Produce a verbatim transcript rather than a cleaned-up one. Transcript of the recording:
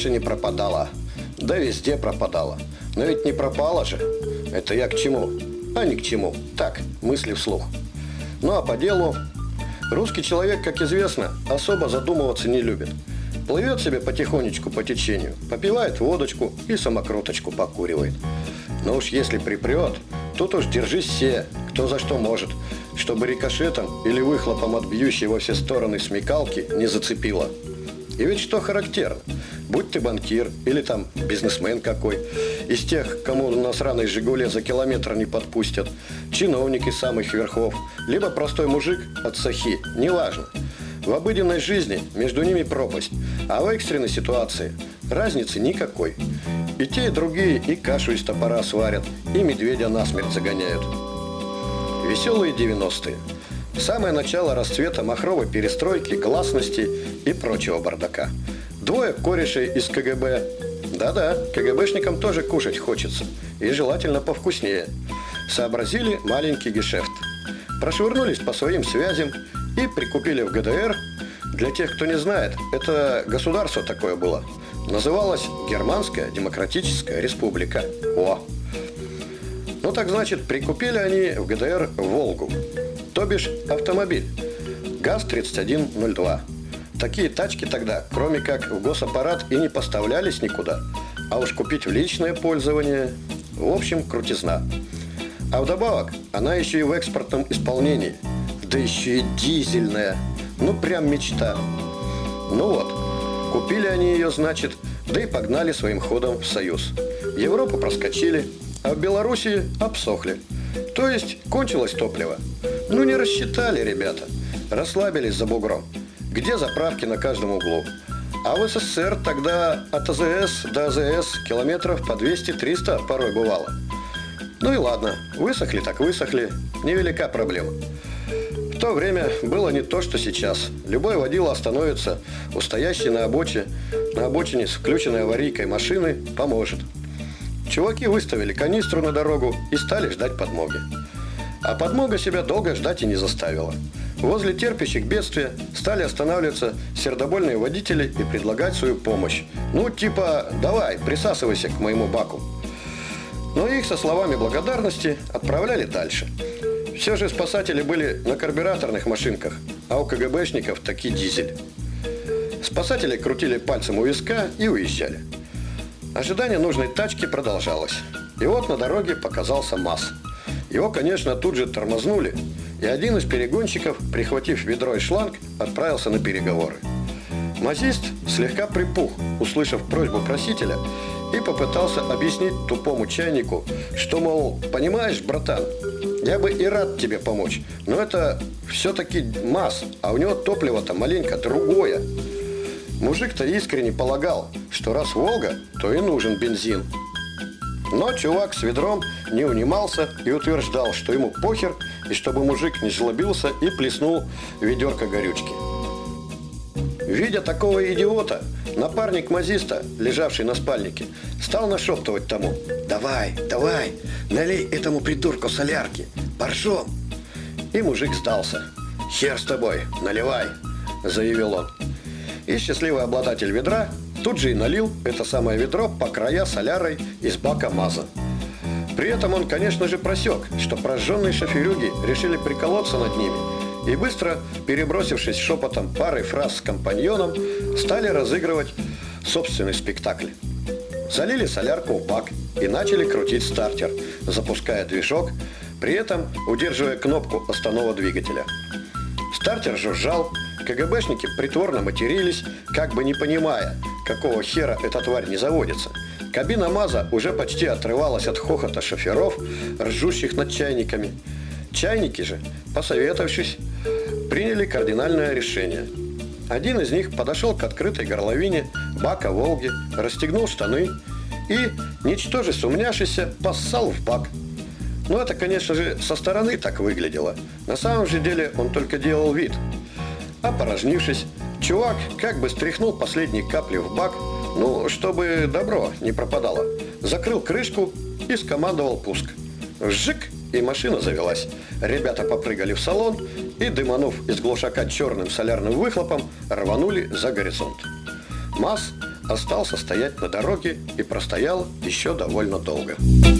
раньше не пропадала. Да везде пропадала. Но ведь не пропала же. Это я к чему? А ни к чему. Так, мысли вслух. Ну а по делу... Русский человек, как известно, особо задумываться не любит. Плывет себе потихонечку по течению, попивает водочку и самокруточку покуривает. Но уж если припрет, тут уж держись все, кто за что может, чтобы рикошетом или выхлопом от бьющей во все стороны смекалки не зацепило. И ведь что характерно, будь ты банкир или там бизнесмен какой, из тех, кому на сраной «Жигуле» за километр не подпустят, чиновник из самых верхов, либо простой мужик от сахи, неважно. В обыденной жизни между ними пропасть, а в экстренной ситуации разницы никакой. И те, и другие и кашу из топора сварят, и медведя насмерть загоняют. Веселые девяностые. Самое начало расцвета махровой перестройки, гласности и прочего бардака. Двое корешей из ка гэ бэ. Да-да, ка гэ бэшникам тоже кушать хочется. И желательно повкуснее. Сообразили маленький гешефт. Прошвырнулись по своим связям и прикупили в гэ дэ эр. Для тех, кто не знает, это государство такое было. Называлось Германская Демократическая Республика. О! Ну так значит, прикупили они в гэ дэ эр «Волгу». То бишь автомобиль. ГАЗ тридцать один ноль два. Такие тачки тогда, кроме как в госаппарат, и не поставлялись никуда. А уж купить в личное пользование... В общем, крутизна. А вдобавок, она еще и в экспортном исполнении. Да еще и дизельная. Ну, прям мечта. Ну вот, купили они ее, значит, да и погнали своим ходом в Союз. Европу проскочили, а в Белоруссии обсохли. То есть, кончилось топливо. Ну, не рассчитали, ребята. Расслабились за бугром. Где заправки на каждом углу? А в эс эс эс эр тогда от а зэ эс до а зэ эс километров по двести-триста порой бывало. Ну и ладно, высохли так высохли, невелика проблема. В то время было не то, что сейчас. Любой водила остановится у стоящей на обочине, на обочине с включенной аварийкой машины, поможет. Чуваки выставили канистру на дорогу и стали ждать подмоги. А подмога себя долго ждать и не заставила. Возле терпящих бедствия стали останавливаться сердобольные водители и предлагать свою помощь. Ну, типа, давай, присасывайся к моему баку. Но их со словами благодарности отправляли дальше. Все же спасатели были на карбюраторных машинках, а у ка гэ бэшников таки дизель. Спасатели крутили пальцем у виска и уезжали. Ожидание нужной тачки продолжалось. И вот на дороге показался МАЗ. Его, конечно, тут же тормознули, и один из перегонщиков, прихватив ведро и шланг, отправился на переговоры. Мазист слегка припух, услышав просьбу просителя, и попытался объяснить тупому чайнику, что, мол, понимаешь, братан, я бы и рад тебе помочь, но это все-таки МАЗ, а у него топливо-то маленько другое. Мужик-то искренне полагал, что раз Волга, то и нужен бензин. Но чувак с ведром не унимался и утверждал, что ему похер, и чтобы мужик не злобился и плеснул ведерко горючки. Видя такого идиота, напарник мазиста, лежавший на спальнике, стал нашептывать тому: «Давай, давай, налей этому придурку солярки, боржом!» И мужик сдался. «Хер с тобой, наливай!» – заявил он. И счастливый обладатель ведра тут же и налил это самое ведро по края солярой из бака МАЗа. При этом он, конечно же, просек, что прожженные шоферюги решили приколоться над ними и быстро, перебросившись шепотом парой фраз с компаньоном, стали разыгрывать собственный спектакль. Залили солярку в бак и начали крутить стартер, запуская движок, при этом удерживая кнопку останова двигателя. Стартер жужжал, ка гэ бэшники притворно матерились, как бы не понимая, какого хера эта тварь не заводится. Кабина МАЗа уже почти отрывалась от хохота шоферов, ржущих над чайниками. Чайники же, посоветовавшись, приняли кардинальное решение. Один из них подошел к открытой горловине бака «Волги», расстегнул штаны и, ничтоже сумняшися, поссал в бак. Но это, конечно же, со стороны так выглядело. На самом же деле он только делал вид. Опорожнившись, чувак как бы стряхнул последние капли в бак, ну, чтобы добро не пропадало, закрыл крышку и скомандовал пуск. Вжик! И машина завелась. Ребята попрыгали в салон и, дыманув из глушака черным солярным выхлопом, рванули за горизонт. МАЗ, остался стоять на дороге и простоял еще довольно долго.